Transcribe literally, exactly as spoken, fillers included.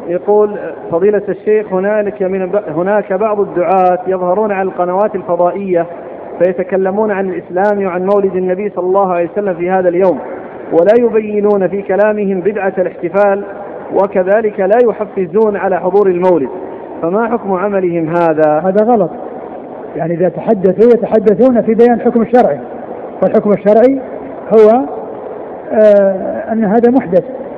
يقول فضيلة الشيخ هنالك من هناك بعض الدعاة يظهرون على القنوات الفضائية فيتكلمون عن الإسلام وعن مولد النبي صلى الله عليه وسلم في هذا اليوم، ولا يبينون في كلامهم بدعة الاحتفال، وكذلك لا يحفزون على حضور المولد، فما حكم عملهم هذا؟ هذا غلط. يعني إذا تحدثوا يتحدثون في بيان الحكم الشرعي، والحكم الشرعي هو آه أن هذا محدث